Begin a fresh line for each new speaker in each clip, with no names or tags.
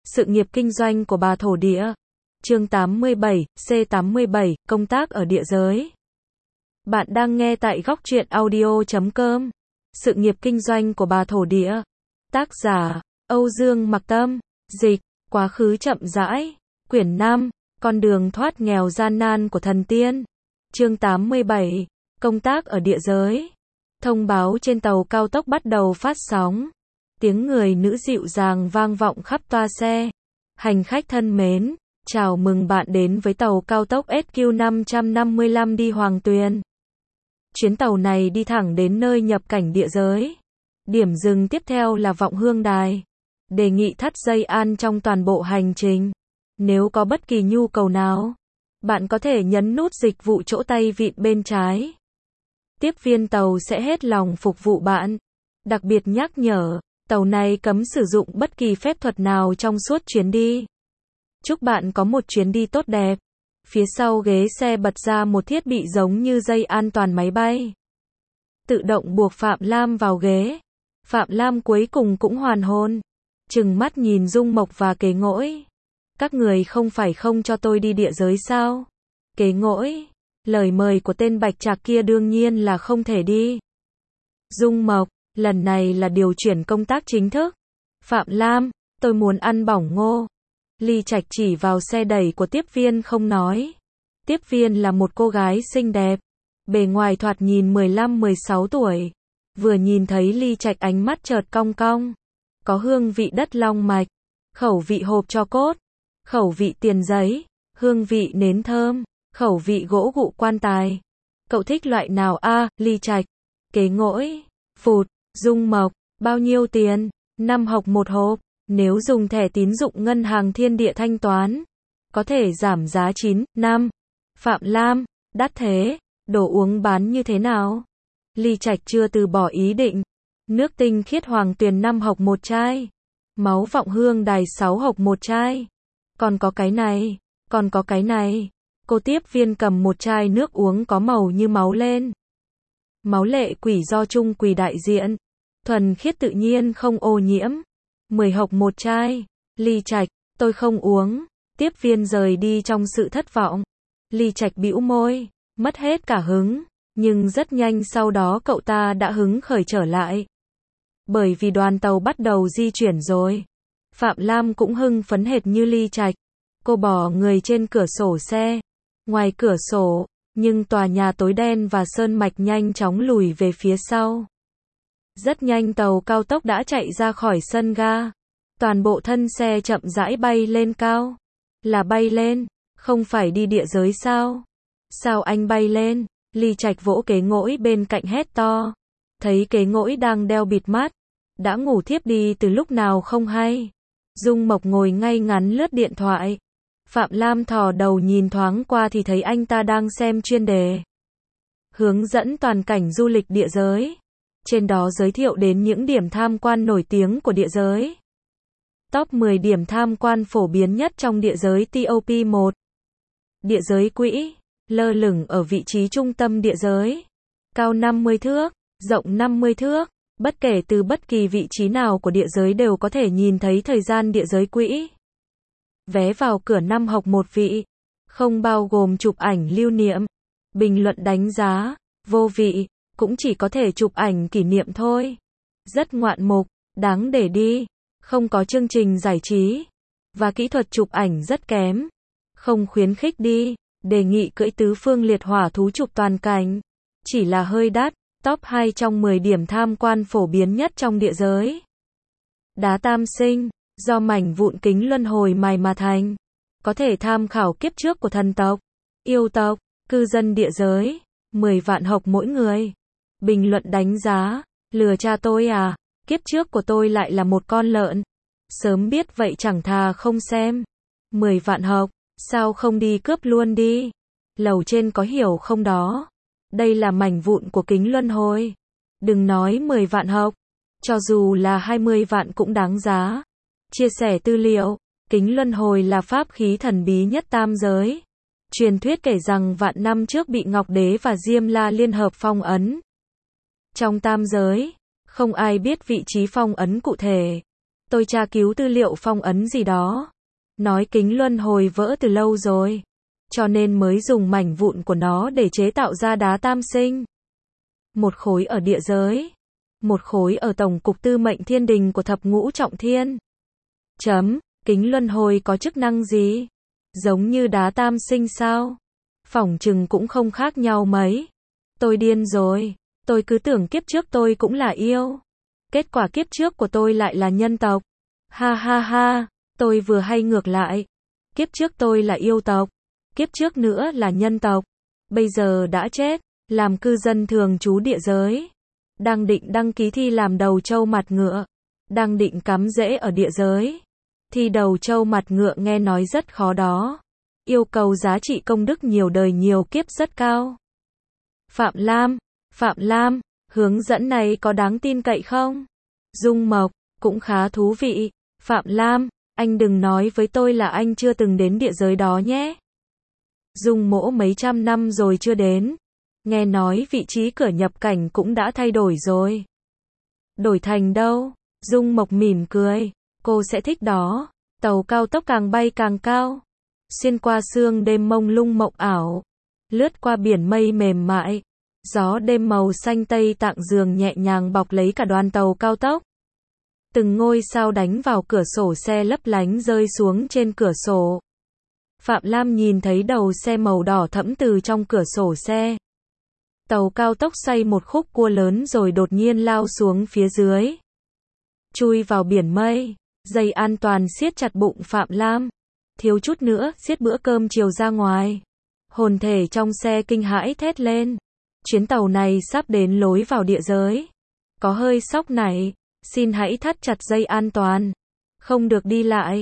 Sự nghiệp kinh doanh của bà thổ địa. Chương 87, C87, công tác ở địa giới. Bạn đang nghe tại góc truyện audio.com. Sự nghiệp kinh doanh của bà thổ địa. Tác giả, Âu Dương Mặc Tâm. Dịch, quá khứ chậm rãi. Quyển 5, con đường thoát nghèo gian nan của thần tiên. Chương 87, công tác ở địa giới. Thông báo trên tàu cao tốc bắt đầu phát sóng. Tiếng người nữ dịu dàng vang vọng khắp toa xe. Hành khách thân mến, chào mừng bạn đến với tàu cao tốc SQ555 đi Hoàng Tuyền. Chuyến tàu này đi thẳng đến nơi nhập cảnh địa giới. Điểm dừng tiếp theo là Vọng Hương Đài. Đề nghị thắt dây an trong toàn bộ hành trình. Nếu có bất kỳ nhu cầu nào, bạn có thể nhấn nút dịch vụ chỗ tay vịn bên trái. Tiếp viên tàu sẽ hết lòng phục vụ bạn. Đặc biệt nhắc nhở, tàu này cấm sử dụng bất kỳ phép thuật nào trong suốt chuyến đi. Chúc bạn có một chuyến đi tốt đẹp. Phía sau ghế xe bật ra một thiết bị giống như dây an toàn máy bay. Tự động buộc Phạm Lam vào ghế. Phạm Lam cuối cùng cũng hoàn hồn. Trừng mắt nhìn Dung Mộc và Kế Ngỗi. Các người không phải không cho tôi đi địa giới sao? Kế Ngỗi, lời mời của tên bạch trạc kia đương nhiên là không thể đi. Dung Mộc, lần này là điều chuyển công tác chính thức. Phạm Lam, tôi muốn ăn bỏng ngô. Ly Trạch chỉ vào xe đẩy của tiếp viên không nói. Tiếp viên là một cô gái xinh đẹp. Bề ngoài thoạt nhìn 15-16 tuổi. Vừa nhìn thấy Ly Trạch ánh mắt chợt cong cong. Có hương vị đất long mạch. Khẩu vị hộp cho cốt. Khẩu vị tiền giấy. Hương vị nến thơm. Khẩu vị gỗ gụ quan tài. Cậu thích loại nào a? Ly Trạch. Kế Ngỗi. Phụt. Dung Mộc. Bao nhiêu tiền? 5 hộc một hộp. Nếu dùng thẻ tín dụng ngân hàng Thiên Địa thanh toán, có thể giảm giá 9,5. Phạm Lam, đắt thế, đồ uống bán như thế nào? Ly Trạch chưa từ bỏ ý định. Nước tinh khiết Hoàng Tuyền 5 hộc một chai. Máu Vọng Hương Đài 6 hộc một chai. Còn có cái này. Cô tiếp viên cầm một chai nước uống có màu như máu lên. Máu lệ quỷ do Trung Quỷ đại diện. Thuần khiết tự nhiên không ô nhiễm. 10 hộc một chai. Ly Trạch, tôi không uống. Tiếp viên rời đi trong sự thất vọng. Ly Trạch bĩu môi, mất hết cả hứng. Nhưng rất nhanh sau đó cậu ta đã hứng khởi trở lại. Bởi vì đoàn tàu bắt đầu di chuyển rồi. Phạm Lam cũng hưng phấn hệt như Ly Trạch. Cô bỏ người trên cửa sổ xe. Ngoài cửa sổ, nhưng tòa nhà tối đen và sơn mạch nhanh chóng lùi về phía sau. Rất nhanh tàu cao tốc đã chạy ra khỏi sân ga. Toàn bộ thân xe chậm rãi bay lên cao. Là bay lên, không phải đi địa giới sao? Sao anh bay lên? Ly Trạch vỗ Kế Ngỗi bên cạnh hét to. Thấy Kế Ngỗi đang đeo bịt mắt. Đã ngủ thiếp đi từ lúc nào không hay. Dung Mộc ngồi ngay ngắn lướt điện thoại. Phạm Lam thò đầu nhìn thoáng qua thì thấy anh ta đang xem chuyên đề. Hướng dẫn toàn cảnh du lịch địa giới. Trên đó giới thiệu đến những điểm tham quan nổi tiếng của địa giới. Top 10 điểm tham quan phổ biến nhất trong địa giới TOP1. Địa giới Quỹ, lơ lửng ở vị trí trung tâm địa giới. Cao 50 thước, rộng 50 thước. Bất kể từ bất kỳ vị trí nào của địa giới đều có thể nhìn thấy thời gian địa giới Quỹ. Vé vào cửa 5 hộc một vị. Không bao gồm chụp ảnh lưu niệm. Bình luận đánh giá, vô vị. Cũng chỉ có thể chụp ảnh kỷ niệm thôi. Rất ngoạn mục, đáng để đi. Không có chương trình giải trí. Và kỹ thuật chụp ảnh rất kém. Không khuyến khích đi. Đề nghị cưỡi tứ phương liệt hỏa thú chụp toàn cảnh. Chỉ là hơi đắt. Top 2 trong 10 điểm tham quan phổ biến nhất trong địa giới. Đá tam sinh, do mảnh vụn kính luân hồi mài mà thành. Có thể tham khảo kiếp trước của thần tộc, yêu tộc, cư dân địa giới. 10 vạn hộc mỗi người. Bình luận đánh giá, lừa cha tôi à, kiếp trước của tôi lại là một con lợn. Sớm biết vậy chẳng thà không xem. 10 vạn hộc, sao không đi cướp luôn đi. Lầu trên có hiểu không đó. Đây là mảnh vụn của kính luân hồi. Đừng nói 10 vạn hộc, cho dù là 20 vạn cũng đáng giá. Chia sẻ tư liệu, kính luân hồi là pháp khí thần bí nhất tam giới. Truyền thuyết kể rằng vạn năm trước bị Ngọc Đế và Diêm La liên hợp phong ấn. Trong tam giới, không ai biết vị trí phong ấn cụ thể. Tôi tra cứu tư liệu phong ấn gì đó. Nói kính luân hồi vỡ từ lâu rồi. Cho nên mới dùng mảnh vụn của nó để chế tạo ra đá tam sinh. Một khối ở địa giới. Một khối ở tổng cục tư mệnh thiên đình của thập ngũ trọng thiên. Kính luân hồi có chức năng gì? Giống như đá tam sinh sao? Phỏng chừng cũng không khác nhau mấy. Tôi điên rồi. Tôi cứ tưởng kiếp trước tôi cũng là yêu. Kết quả kiếp trước của tôi lại là nhân tộc. Ha ha ha, tôi vừa hay ngược lại. Kiếp trước tôi là yêu tộc. Kiếp trước nữa là nhân tộc. Bây giờ đã chết, làm cư dân thường trú địa giới. Đang định đăng ký thi làm đầu trâu mặt ngựa. Đang định cắm rễ ở địa giới. Thi đầu trâu mặt ngựa nghe nói rất khó đó. Yêu cầu giá trị công đức nhiều đời nhiều kiếp rất cao. Phạm Lam, hướng dẫn này có đáng tin cậy không? Dung Mộc, cũng khá thú vị. Phạm Lam, anh đừng nói với tôi là anh chưa từng đến địa giới đó nhé. Dung Mỗ mấy trăm năm rồi chưa đến. Nghe nói vị trí cửa nhập cảnh cũng đã thay đổi rồi. Đổi thành đâu? Dung Mộc mỉm cười. Cô sẽ thích đó. Tàu cao tốc càng bay càng cao. Xuyên qua sương đêm mông lung mộng ảo. Lướt qua biển mây mềm mại. Gió đêm màu xanh tây tạng giường nhẹ nhàng bọc lấy cả đoàn tàu cao tốc. Từng ngôi sao đánh vào cửa sổ xe lấp lánh rơi xuống trên cửa sổ. Phạm Lam nhìn thấy đầu xe màu đỏ thẫm từ trong cửa sổ xe. Tàu cao tốc xoay một khúc cua lớn rồi đột nhiên lao xuống phía dưới. Chui vào biển mây. Dây an toàn siết chặt bụng Phạm Lam. Thiếu chút nữa, siết bữa cơm chiều ra ngoài. Hồn thể trong xe kinh hãi thét lên. Chuyến tàu này sắp đến lối vào địa giới. Có hơi sóc này. Xin hãy thắt chặt dây an toàn. Không được đi lại.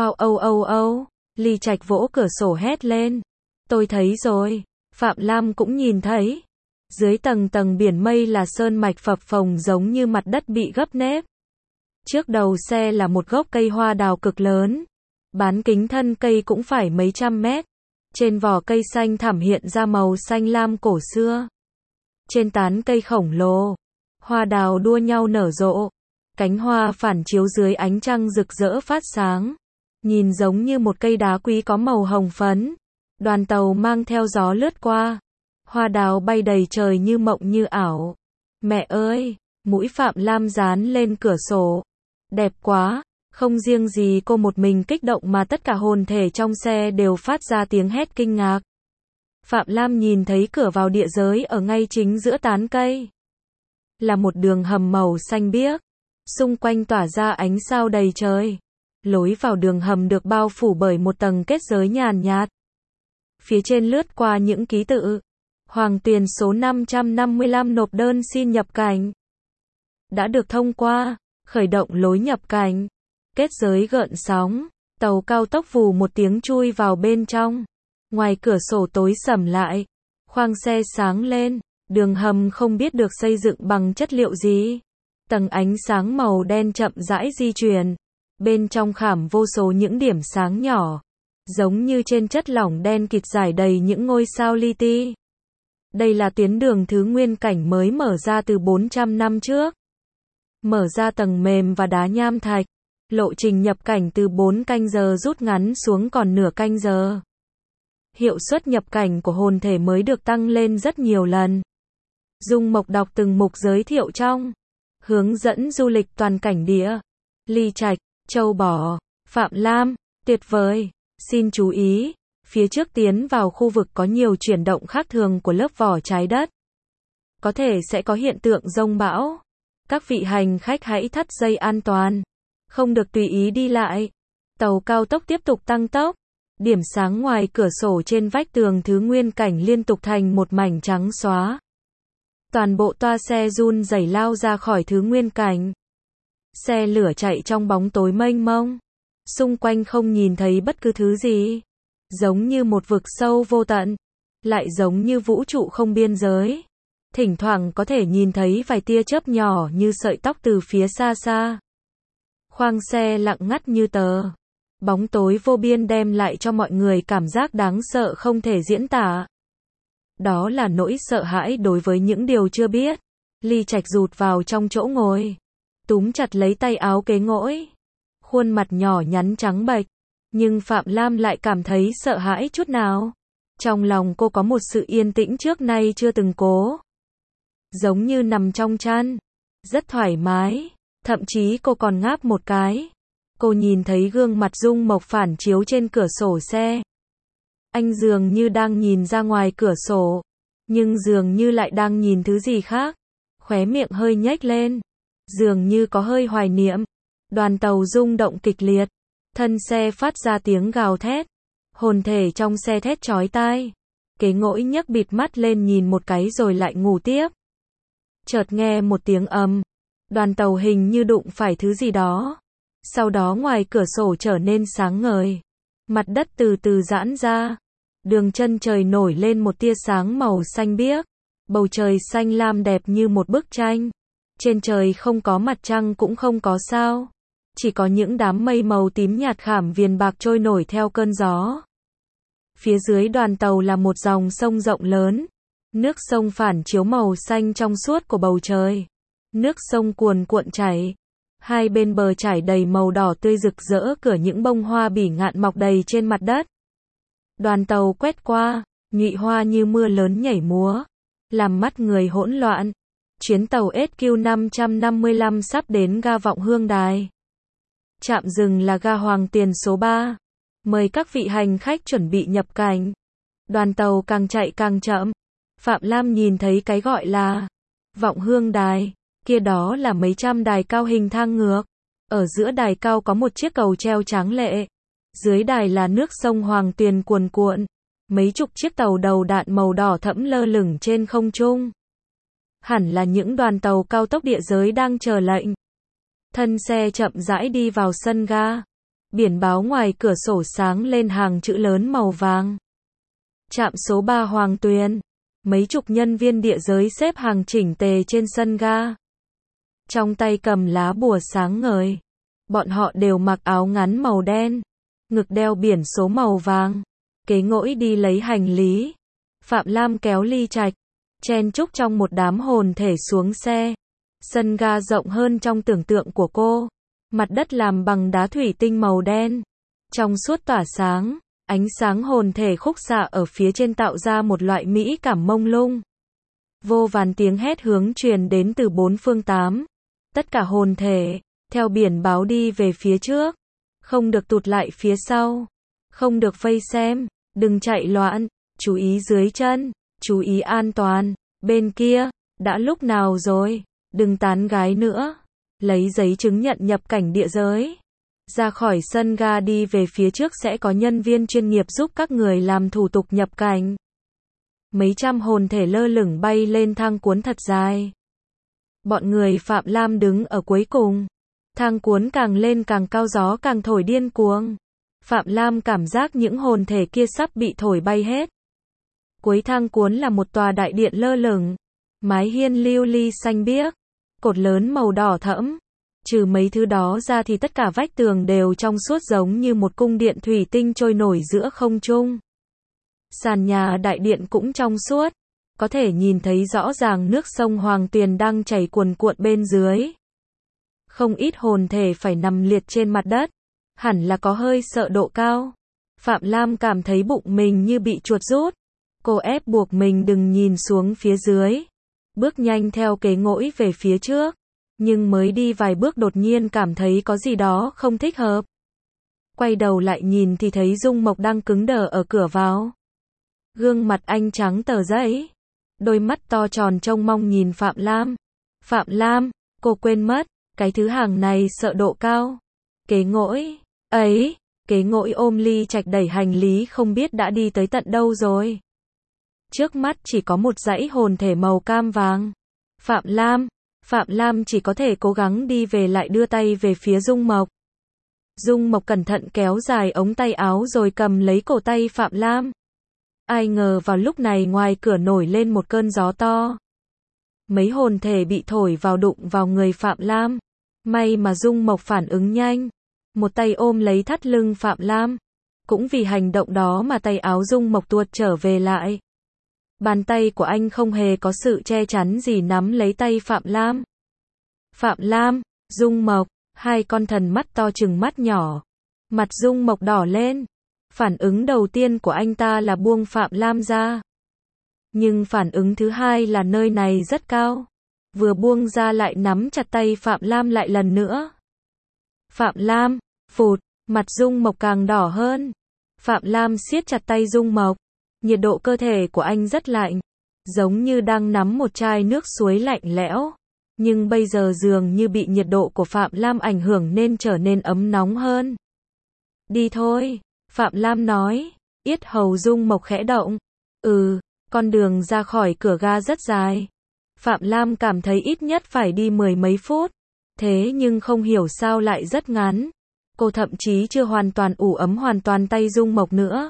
Wow. Ly Trạch vỗ cửa sổ hét lên. Tôi thấy rồi. Phạm Lam cũng nhìn thấy. Dưới tầng tầng biển mây là sơn mạch phập phồng giống như mặt đất bị gấp nếp. Trước đầu xe là một gốc cây hoa đào cực lớn. Bán kính thân cây cũng phải mấy trăm mét. Trên vỏ cây xanh thẳm hiện ra màu xanh lam cổ xưa. Trên tán cây khổng lồ, hoa đào đua nhau nở rộ. Cánh hoa phản chiếu dưới ánh trăng rực rỡ phát sáng. Nhìn giống như một cây đá quý có màu hồng phấn. Đoàn tàu mang theo gió lướt qua. Hoa đào bay đầy trời như mộng như ảo. Mẹ ơi, mũi Phạm Lam dán lên cửa sổ. Đẹp quá, không riêng gì cô một mình kích động mà tất cả hồn thể trong xe đều phát ra tiếng hét kinh ngạc. Phạm Lam nhìn thấy cửa vào địa giới ở ngay chính giữa tán cây. Là một đường hầm màu xanh biếc. Xung quanh tỏa ra ánh sao đầy trời. Lối vào đường hầm được bao phủ bởi một tầng kết giới nhàn nhạt. Phía trên lướt qua những ký tự. Hoàng Tuyền số 555 nộp đơn xin nhập cảnh. Đã được thông qua. Khởi động lối nhập cảnh. Kết giới gợn sóng. Tàu cao tốc vù một tiếng chui vào bên trong. Ngoài cửa sổ tối sầm lại. Khoang xe sáng lên. Đường hầm không biết được xây dựng bằng chất liệu gì. Tầng ánh sáng màu đen chậm rãi di chuyển. Bên trong khảm vô số những điểm sáng nhỏ. Giống như trên chất lỏng đen kịt rải đầy những ngôi sao li ti. Đây là tuyến đường thứ nguyên cảnh mới mở ra từ 400 năm trước. Mở ra tầng mềm và đá nham thạch. Lộ trình nhập cảnh từ 4 canh giờ rút ngắn xuống còn nửa canh giờ. Hiệu suất nhập cảnh của hồn thể mới được tăng lên rất nhiều lần. Dung Mộc đọc từng mục giới thiệu trong hướng dẫn du lịch toàn cảnh địa. Ly Trạch, Châu Bò, Phạm Lam, tuyệt vời. Xin chú ý, phía trước tiến vào khu vực có nhiều chuyển động khác thường của lớp vỏ trái đất. Có thể sẽ có hiện tượng dông bão. Các vị hành khách hãy thắt dây an toàn. Không được tùy ý đi lại. Tàu cao tốc tiếp tục tăng tốc. Điểm sáng ngoài cửa sổ trên vách tường thứ nguyên cảnh liên tục thành một mảnh trắng xóa. Toàn bộ toa xe run rẩy lao ra khỏi thứ nguyên cảnh. Xe lửa chạy trong bóng tối mênh mông. Xung quanh không nhìn thấy bất cứ thứ gì. Giống như một vực sâu vô tận. Lại giống như vũ trụ không biên giới. Thỉnh thoảng có thể nhìn thấy vài tia chớp nhỏ như sợi tóc từ phía xa xa. Khoang xe lặng ngắt như tờ. Bóng tối vô biên đem lại cho mọi người cảm giác đáng sợ không thể diễn tả. Đó là nỗi sợ hãi đối với những điều chưa biết. Ly Trạch rụt vào trong chỗ ngồi. Túm chặt lấy tay áo kế ngỗi. khuôn mặt nhỏ nhắn trắng bệch, nhưng Phạm Lam lại cảm thấy sợ hãi chút nào. Trong lòng cô có một sự yên tĩnh trước nay chưa từng có. Giống như nằm trong chăn, rất thoải mái, thậm chí cô còn ngáp một cái. Cô nhìn thấy gương mặt Dung Mộc phản chiếu trên cửa sổ xe. Anh dường như đang nhìn ra ngoài cửa sổ, nhưng dường như lại đang nhìn thứ gì khác. Khóe miệng hơi nhếch lên, dường như có hơi hoài niệm. Đoàn tàu rung động kịch liệt, thân xe phát ra tiếng gào thét. Hồn thể trong xe thét chói tai. Kế Ngỗi nhấc bịt mắt lên nhìn một cái rồi lại ngủ tiếp. Chợt nghe một tiếng ầm, đoàn tàu hình như đụng phải thứ gì đó. Sau đó ngoài cửa sổ trở nên sáng ngời, mặt đất từ từ giãn ra, đường chân trời nổi lên một tia sáng màu xanh biếc, bầu trời xanh lam đẹp như một bức tranh. Trên trời không có mặt trăng cũng không có sao, chỉ có những đám mây màu tím nhạt khảm viền bạc trôi nổi theo cơn gió. Phía dưới đoàn tàu là một dòng sông rộng lớn, nước sông phản chiếu màu xanh trong suốt của bầu trời. Nước sông cuồn cuộn chảy, hai bên bờ trải đầy màu đỏ tươi rực rỡ của những bông hoa bỉ ngạn mọc đầy trên mặt đất. Đoàn tàu quét qua, nhụy hoa như mưa lớn nhảy múa, làm mắt người hỗn loạn. Chuyến tàu SQ555 sắp đến ga Vọng Hương Đài. Trạm dừng là ga Hoàng Tiền số 3. Mời các vị hành khách chuẩn bị nhập cảnh. Đoàn tàu càng chạy càng chậm. Phạm Lam nhìn thấy cái gọi là Vọng Hương Đài, kia đó là mấy trăm đài cao hình thang ngược. Ở giữa đài cao có một chiếc cầu treo tráng lệ. Dưới đài là nước sông Hoàng Tuyền cuồn cuộn. Mấy chục chiếc tàu đầu đạn màu đỏ thẫm lơ lửng trên không trung. Hẳn là những đoàn tàu cao tốc địa giới đang chờ lệnh. Thân xe chậm rãi đi vào sân ga. Biển báo ngoài cửa sổ sáng lên hàng chữ lớn màu vàng. Trạm số 3 Hoàng Tuyền. Mấy chục nhân viên địa giới xếp hàng chỉnh tề trên sân ga. Trong tay cầm lá bùa sáng ngời. Bọn họ đều mặc áo ngắn màu đen, ngực đeo biển số màu vàng. Kế Ngỗi đi lấy hành lý. Phạm Lam kéo Ly Trạch, chen chúc trong một đám hồn thể xuống xe. Sân ga rộng hơn trong tưởng tượng của cô. Mặt đất làm bằng đá thủy tinh màu đen, trong suốt tỏa sáng. Ánh sáng hồn thể khúc xạ ở phía trên tạo ra một loại mỹ cảm mông lung. Vô vàn tiếng hét hướng truyền đến từ bốn phương tám. Tất cả hồn thể, theo biển báo đi về phía trước. Không được tụt lại phía sau. Không được vây xem, đừng chạy loạn, chú ý dưới chân, chú ý an toàn. Bên kia, đã lúc nào rồi, đừng tán gái nữa. Lấy giấy chứng nhận nhập cảnh địa giới. Ra khỏi sân ga đi về phía trước sẽ có nhân viên chuyên nghiệp giúp các người làm thủ tục nhập cảnh. Mấy trăm hồn thể lơ lửng bay lên thang cuốn thật dài. Bọn người Phạm Lam đứng ở cuối cùng. Thang cuốn càng lên càng cao, gió càng thổi điên cuồng. Phạm Lam cảm giác những hồn thể kia sắp bị thổi bay hết. Cuối thang cuốn là một tòa đại điện lơ lửng. Mái hiên lưu ly xanh biếc. Cột lớn màu đỏ thẫm. Trừ mấy thứ đó ra thì tất cả vách tường đều trong suốt giống như một cung điện thủy tinh trôi nổi giữa không trung. Sàn nhà đại điện cũng trong suốt. Có thể nhìn thấy rõ ràng nước sông Hoàng Tuyền đang chảy cuồn cuộn bên dưới. Không ít hồn thể phải nằm liệt trên mặt đất. Hẳn là có hơi sợ độ cao. Phạm Lam cảm thấy bụng mình như bị chuột rút. Cô ép buộc mình đừng nhìn xuống phía dưới. Bước nhanh theo Kế Ngỗi về phía trước. Nhưng mới đi vài bước đột nhiên cảm thấy có gì đó không thích hợp. Quay đầu lại nhìn thì thấy Dung Mộc đang cứng đờ ở cửa vào. Gương mặt anh trắng tờ giấy. Đôi mắt to tròn trông mong nhìn Phạm Lam. Phạm Lam, cô quên mất, cái thứ hàng này sợ độ cao. Kế Ngỗi, ấy, Kế Ngỗi ôm Ly Trạch đẩy hành lý không biết đã đi tới tận đâu rồi. Trước mắt chỉ có một dãy hồn thể màu cam vàng. Phạm Lam chỉ có thể cố gắng đi về lại đưa tay về phía Dung Mộc. Dung Mộc cẩn thận kéo dài ống tay áo rồi cầm lấy cổ tay Phạm Lam. Ai ngờ vào lúc này ngoài cửa nổi lên một cơn gió to. Mấy hồn thể bị thổi vào đụng vào người Phạm Lam. May mà Dung Mộc phản ứng nhanh. Một tay ôm lấy thắt lưng Phạm Lam. Cũng vì hành động đó mà tay áo Dung Mộc tuột trở về lại. Bàn tay của anh không hề có sự che chắn gì nắm lấy tay Phạm Lam. Phạm Lam, Dung Mộc, Hai con thần mắt to chừng mắt nhỏ. Mặt Dung Mộc đỏ lên. Phản ứng đầu tiên của anh ta là buông Phạm Lam ra. Nhưng phản ứng thứ hai là nơi này rất cao. Vừa buông ra lại nắm chặt tay Phạm Lam lại lần nữa. Phạm Lam, phụt, mặt Dung Mộc càng đỏ hơn. Phạm Lam siết chặt tay Dung Mộc. Nhiệt độ cơ thể của anh rất lạnh. Giống như đang nắm một chai nước suối lạnh lẽo. Nhưng bây giờ dường như bị nhiệt độ của Phạm Lam ảnh hưởng nên trở nên ấm nóng hơn. Đi thôi, Phạm Lam nói. Yết hầu Dung Mộc khẽ động. Con đường ra khỏi cửa ga rất dài. Phạm Lam cảm thấy ít nhất phải đi 10 mấy phút. Thế nhưng không hiểu sao lại rất ngắn. Cô thậm chí chưa hoàn toàn ủ ấm hoàn toàn tay Dung Mộc nữa.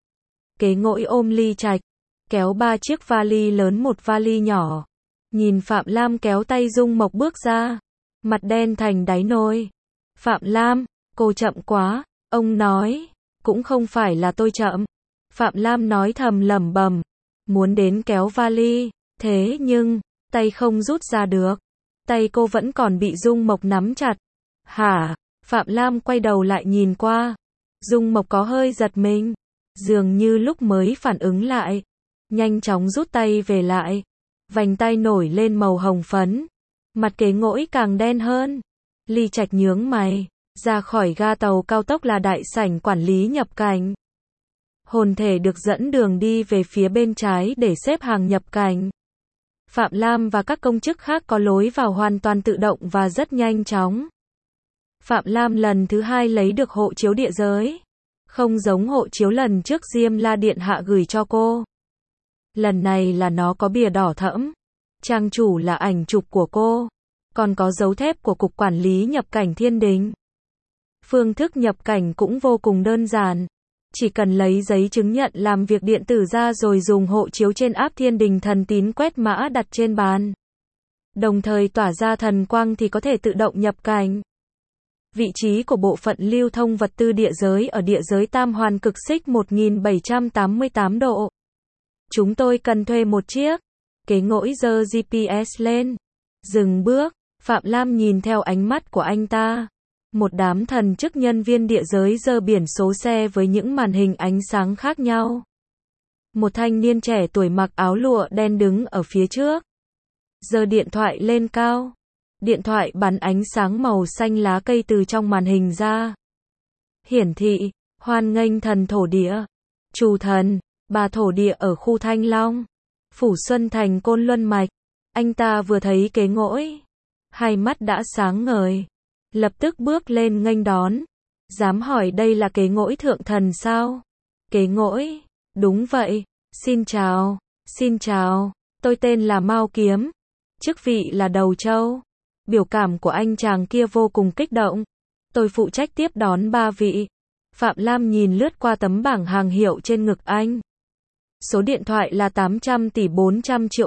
Kế Ngỗi ôm Ly Trạch, kéo 3 chiếc vali lớn một vali nhỏ. Nhìn Phạm Lam kéo tay Dung Mộc bước ra. Mặt đen thành đáy nồi. Phạm Lam, cô chậm quá. Ông nói, cũng không phải là tôi chậm. Phạm Lam nói thầm lẩm bẩm, muốn đến kéo vali, thế nhưng, tay không rút ra được. Tay cô vẫn còn bị Dung Mộc nắm chặt. Hả? Phạm Lam quay đầu lại nhìn qua. Dung Mộc có hơi giật mình. Dường như lúc mới phản ứng lại. Nhanh chóng rút tay về lại. Vành tay nổi lên màu hồng phấn. Mặt Kế Ngỗi càng đen hơn. Ly Trạch nhướng mày. Ra khỏi ga tàu cao tốc là đại sảnh quản lý nhập cảnh. Hồn thể được dẫn đường đi về phía bên trái để xếp hàng nhập cảnh. Phạm Lam và các công chức khác có lối vào hoàn toàn tự động và rất nhanh chóng. Phạm Lam lần thứ hai lấy được hộ chiếu địa giới. Không giống hộ chiếu lần trước Diêm La Điện Hạ gửi cho cô. Lần này là nó có bìa đỏ thẫm. Trang chủ là ảnh chụp của cô. Còn có dấu thép của Cục Quản lý Nhập cảnh Thiên Đình. Phương thức nhập cảnh cũng vô cùng đơn giản. Chỉ cần lấy giấy chứng nhận làm việc điện tử ra rồi dùng hộ chiếu trên app Thiên Đình Thần Tín quét mã đặt trên bàn. Đồng thời tỏa ra thần quang thì có thể tự động nhập cảnh. Vị trí của bộ phận lưu thông vật tư địa giới ở địa giới Tam Hoàn cực xích 1788 độ. Chúng tôi cần thuê một chiếc. Kế Ngỗi giơ GPS lên. Dừng bước. Phạm Lam nhìn theo ánh mắt của anh ta. Một đám thần chức nhân viên địa giới giơ biển số xe với những màn hình ánh sáng khác nhau. Một thanh niên trẻ tuổi mặc áo lụa đen đứng ở phía trước. Giơ điện thoại lên cao. Điện thoại bắn ánh sáng màu xanh lá cây từ trong màn hình ra. Hiển thị, hoan nghênh thần thổ địa. Chủ thần, bà thổ địa ở khu Thanh Long. Phủ Xuân Thành Côn Luân Mạch. Anh ta vừa thấy Kế Ngỗi. Hai mắt đã sáng ngời. Lập tức bước lên nghênh đón. Dám hỏi đây là Kế Ngỗi thượng thần sao? Kế Ngỗi, đúng vậy. Xin chào, tôi tên là Mao Kiếm. Chức vị là Đầu Châu. Biểu cảm của anh chàng kia vô cùng kích động. Tôi phụ trách tiếp đón 3 vị. Phạm Lam nhìn lướt qua tấm bảng hàng hiệu trên ngực anh. Số điện thoại là 800 tỷ 400 triệu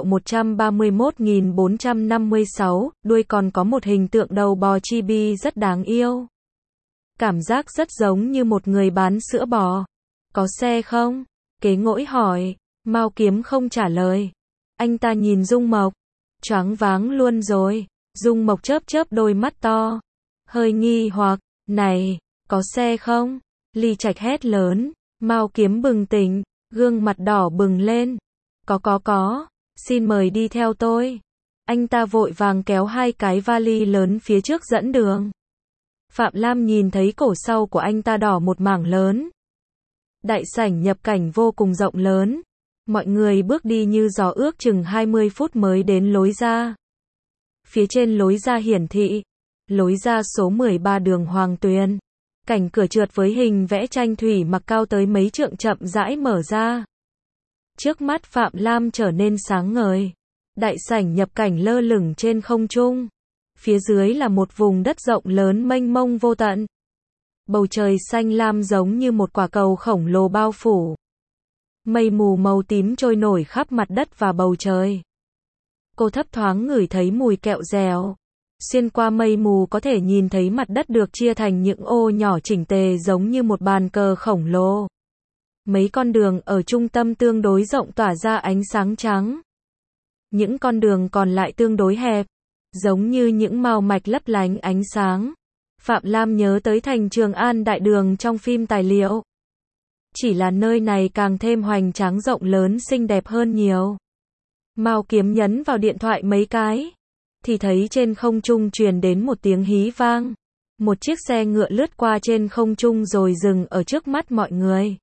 131.456, đuôi còn có một hình tượng đầu bò chibi rất đáng yêu. Cảm giác rất giống như một người bán sữa bò. Có xe không? Kế Ngỗi hỏi. Mao Kiếm không trả lời. Anh ta nhìn Dung Mộc. Choáng váng luôn rồi. Dung Mộc chớp chớp đôi mắt to. Hơi nghi hoặc. Này, có xe không? Ly Trạch hét lớn. Mao Kiếm bừng tỉnh. Gương mặt đỏ bừng lên. Có. Xin mời đi theo tôi. Anh ta vội vàng kéo 2 cái vali lớn phía trước dẫn đường. Phạm Lam nhìn thấy cổ sau của anh ta đỏ một mảng lớn. Đại sảnh nhập cảnh vô cùng rộng lớn. Mọi người bước đi như gió ước chừng 20 phút mới đến lối ra. Phía trên lối ra hiển thị. Lối ra số 13 đường Hoàng Tuyền. Cảnh cửa trượt với hình vẽ tranh thủy mặc cao tới mấy trượng chậm rãi mở ra. Trước mắt Phạm Lam trở nên sáng ngời. Đại sảnh nhập cảnh lơ lửng trên không trung. Phía dưới là một vùng đất rộng lớn mênh mông vô tận. Bầu trời xanh lam giống như một quả cầu khổng lồ bao phủ. Mây mù màu tím trôi nổi khắp mặt đất và bầu trời. Cô thấp thoáng ngửi thấy mùi kẹo dẻo. Xuyên qua mây mù có thể nhìn thấy mặt đất được chia thành những ô nhỏ chỉnh tề giống như một bàn cờ khổng lồ. Mấy con đường ở trung tâm tương đối rộng tỏa ra ánh sáng trắng. Những con đường còn lại tương đối hẹp, giống như những mao mạch lấp lánh ánh sáng. Phạm Lam nhớ tới thành Trường An Đại Đường trong phim tài liệu. Chỉ là nơi này càng thêm hoành tráng rộng lớn xinh đẹp hơn nhiều. Mao Kiếm nhấn vào điện thoại mấy cái, thì thấy trên không trung truyền đến một tiếng hí vang. Một chiếc xe ngựa lướt qua trên không trung rồi dừng ở trước mắt mọi người.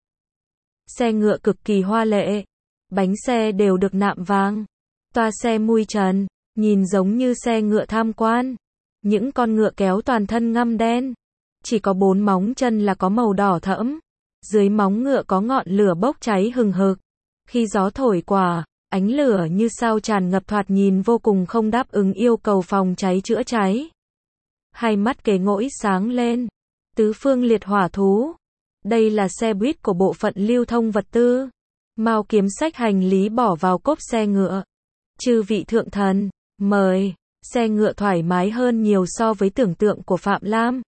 Xe ngựa cực kỳ hoa lệ, bánh xe đều được nạm vàng, toa xe mui trần, nhìn giống như xe ngựa tham quan. Những con ngựa kéo toàn thân ngăm đen, chỉ có 4 móng chân là có màu đỏ thẫm. Dưới móng ngựa có ngọn lửa bốc cháy hừng hực. Khi gió thổi qua, ánh lửa như sao tràn ngập thoạt nhìn vô cùng không đáp ứng yêu cầu phòng cháy chữa cháy. Hai mắt Kế Ngỗi sáng lên. Tứ phương liệt hỏa thú. Đây là xe buýt của bộ phận lưu thông vật tư. Mao Kiếm xách hành lý bỏ vào cốp xe ngựa. Chư vị thượng thần, mời. Xe ngựa thoải mái hơn nhiều so với tưởng tượng của Phạm Lam.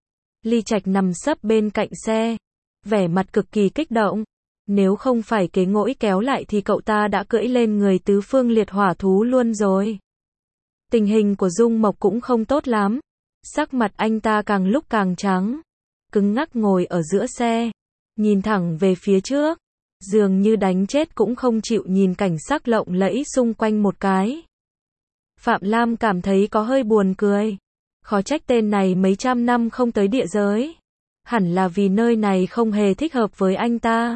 Ly Trạch nằm sấp bên cạnh xe, vẻ mặt cực kỳ kích động. Nếu không phải Kế Ngỗi kéo lại thì cậu ta đã cưỡi lên người tứ phương liệt hỏa thú luôn rồi. Tình hình của Dung Mộc cũng không tốt lắm. Sắc mặt anh ta càng lúc càng trắng, cứng ngắc ngồi ở giữa xe, nhìn thẳng về phía trước, dường như đánh chết cũng không chịu nhìn cảnh sắc lộng lẫy xung quanh một cái. Phạm Lam cảm thấy có hơi buồn cười. Khó trách tên này mấy trăm năm không tới địa giới. Hẳn là vì nơi này không hề thích hợp với anh ta.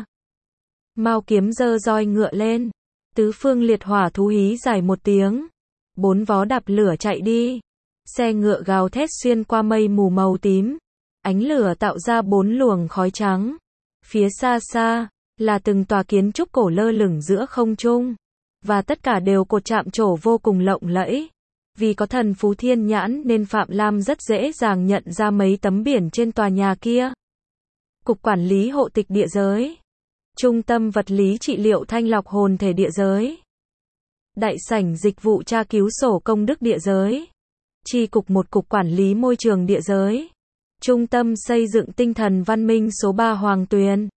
Mao Kiếm giơ roi ngựa lên. Tứ phương liệt hỏa thú hí dài một tiếng. 4 vó đạp lửa chạy đi. Xe ngựa gào thét xuyên qua mây mù màu tím. Ánh lửa tạo ra 4 luồng khói trắng. Phía xa xa, là từng tòa kiến trúc cổ lơ lửng giữa không trung. Và tất cả đều cột chạm trổ vô cùng lộng lẫy. Vì có thần phú thiên nhãn nên Phạm Lam rất dễ dàng nhận ra mấy tấm biển trên tòa nhà kia. Cục Quản lý Hộ tịch địa giới. Trung tâm Vật lý trị liệu thanh lọc hồn thể địa giới. Đại sảnh dịch vụ tra cứu sổ công đức địa giới. Chi cục 1 Cục Quản lý Môi trường địa giới. Trung tâm xây dựng tinh thần văn minh số 3 Hoàng Tuyền.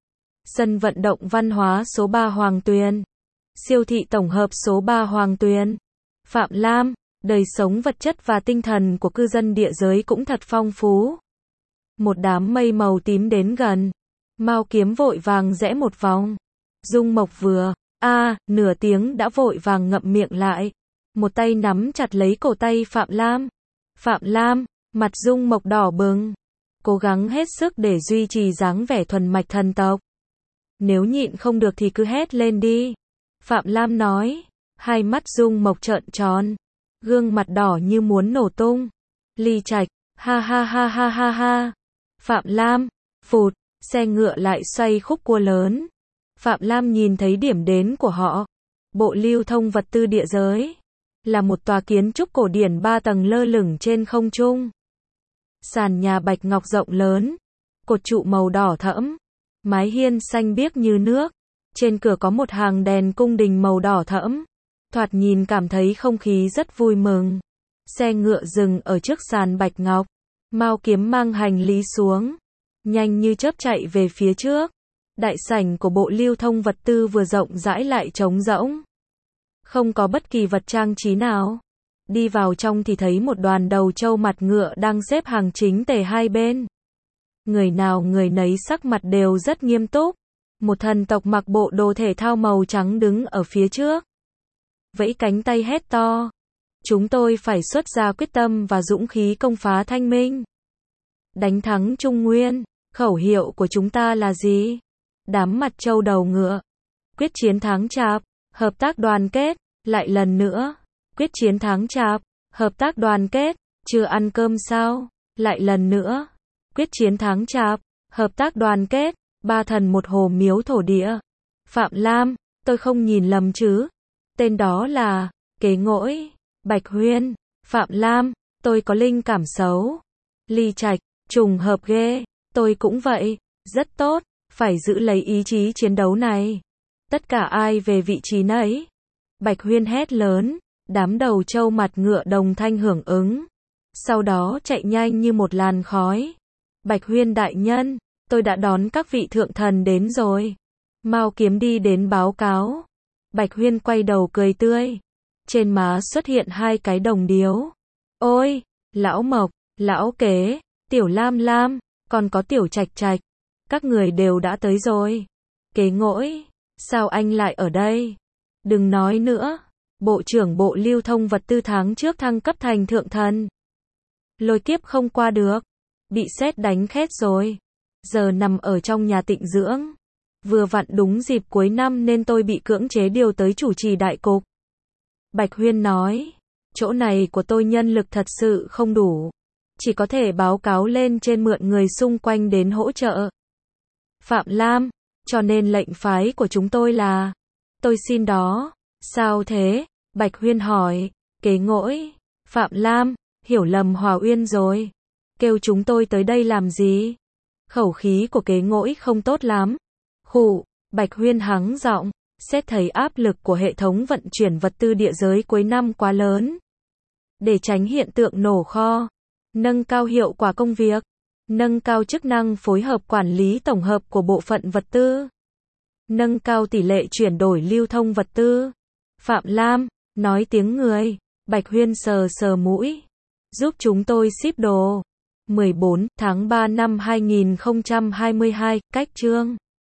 Sân vận động văn hóa số 3 Hoàng Tuyền. Siêu thị tổng hợp số 3 Hoàng Tuyền. Phạm Lam, đời sống vật chất và tinh thần của cư dân địa giới cũng thật phong phú. Một đám mây màu tím đến gần. Mao Kiếm vội vàng rẽ một vòng. Dung Mộc vừa, nửa tiếng đã vội vàng ngậm miệng lại. Một tay nắm chặt lấy cổ tay Phạm Lam. Phạm Lam, mặt Dung Mộc đỏ bừng. Cố gắng hết sức để duy trì dáng vẻ thuần mạch thần tộc. Nếu nhịn không được thì cứ hét lên đi. Phạm Lam nói. Hai mắt Dung Mộc trợn tròn. Gương mặt đỏ như muốn nổ tung. Ly Trạch, ha ha ha ha ha ha. Phạm Lam, phụt, xe ngựa lại xoay khúc cua lớn. Phạm Lam nhìn thấy điểm đến của họ. Bộ lưu thông vật tư địa giới. Là một tòa kiến trúc cổ điển 3 tầng lơ lửng trên không trung. Sàn nhà bạch ngọc rộng lớn. Cột trụ màu đỏ thẫm. Mái hiên xanh biếc như nước. Trên cửa có một hàng đèn cung đình màu đỏ thẫm. Thoạt nhìn cảm thấy không khí rất vui mừng. Xe ngựa dừng ở trước sàn bạch ngọc. Mao Kiếm mang hành lý xuống. Nhanh như chớp chạy về phía trước. Đại sảnh của bộ lưu thông vật tư vừa rộng rãi lại trống rỗng. Không có bất kỳ vật trang trí nào. Đi vào trong thì thấy một đoàn đầu trâu mặt ngựa đang xếp hàng chính tề hai bên. Người nào người nấy sắc mặt đều rất nghiêm túc. Một thần tộc mặc bộ đồ thể thao màu trắng đứng ở phía trước. Vẫy cánh tay hét to. Chúng tôi phải xuất ra quyết tâm và dũng khí công phá Thanh Minh. Đánh thắng Trung Nguyên. Khẩu hiệu của chúng ta là gì? Đám mặt trâu đầu ngựa. Quyết chiến thắng Chạp. Hợp tác đoàn kết. Lại lần nữa. Quyết chiến thắng Chạp. Hợp tác đoàn kết. Chưa ăn cơm sao? Lại lần nữa. Quyết chiến thắng Chạp. Hợp tác đoàn kết. 3 thần một hồ miếu thổ địa. Phạm Lam, tôi không nhìn lầm chứ? Tên đó là Kế Ngỗi, Bạch Huyên. Phạm Lam, tôi có linh cảm xấu. Ly Trạch, trùng hợp ghê. Tôi cũng vậy. Rất tốt, phải giữ lấy ý chí chiến đấu này. Tất cả ai về vị trí nấy? Bạch Huyên hét lớn. Đám đầu trâu mặt ngựa đồng thanh hưởng ứng. Sau đó chạy nhanh như một làn khói. Bạch Huyên đại nhân, tôi đã đón các vị thượng thần đến rồi. Mao Kiếm đi đến báo cáo. Bạch Huyên quay đầu cười tươi. Trên má xuất hiện 2 cái đồng điếu. Ôi, lão Mộc, lão Kế, Tiểu Lam Lam, còn có Tiểu Trạch Trạch, các người đều đã tới rồi. Kế Ngỗi, sao anh lại ở đây? Đừng nói nữa, Bộ trưởng Bộ Lưu thông Vật tư tháng trước thăng cấp thành thượng thần. Lôi kiếp không qua được, bị sét đánh khét rồi. Giờ nằm ở trong nhà tịnh dưỡng. Vừa vặn đúng dịp cuối năm nên tôi bị cưỡng chế điều tới chủ trì đại cục. Bạch Huyên nói, chỗ này của tôi nhân lực thật sự không đủ. Chỉ có thể báo cáo lên trên mượn người xung quanh đến hỗ trợ. Phạm Lam, cho nên lệnh phái của chúng tôi là, tôi xin đó. Sao thế? Bạch Huyên hỏi. Kế Ngỗi, Phạm Lam, hiểu lầm Hòa Uyên rồi. Kêu chúng tôi tới đây làm gì? Khẩu khí của Kế Ngỗi không tốt lắm. Khụ, Bạch Huyên hắng giọng, xét thấy áp lực của hệ thống vận chuyển vật tư địa giới cuối năm quá lớn. Để tránh hiện tượng nổ kho, nâng cao hiệu quả công việc, nâng cao chức năng phối hợp quản lý tổng hợp của bộ phận vật tư, nâng cao tỷ lệ chuyển đổi lưu thông vật tư. Phạm Lam, nói tiếng người. Bạch Huyên sờ sờ mũi. Giúp chúng tôi ship đồ. 14 tháng 3 năm 2022, cách chương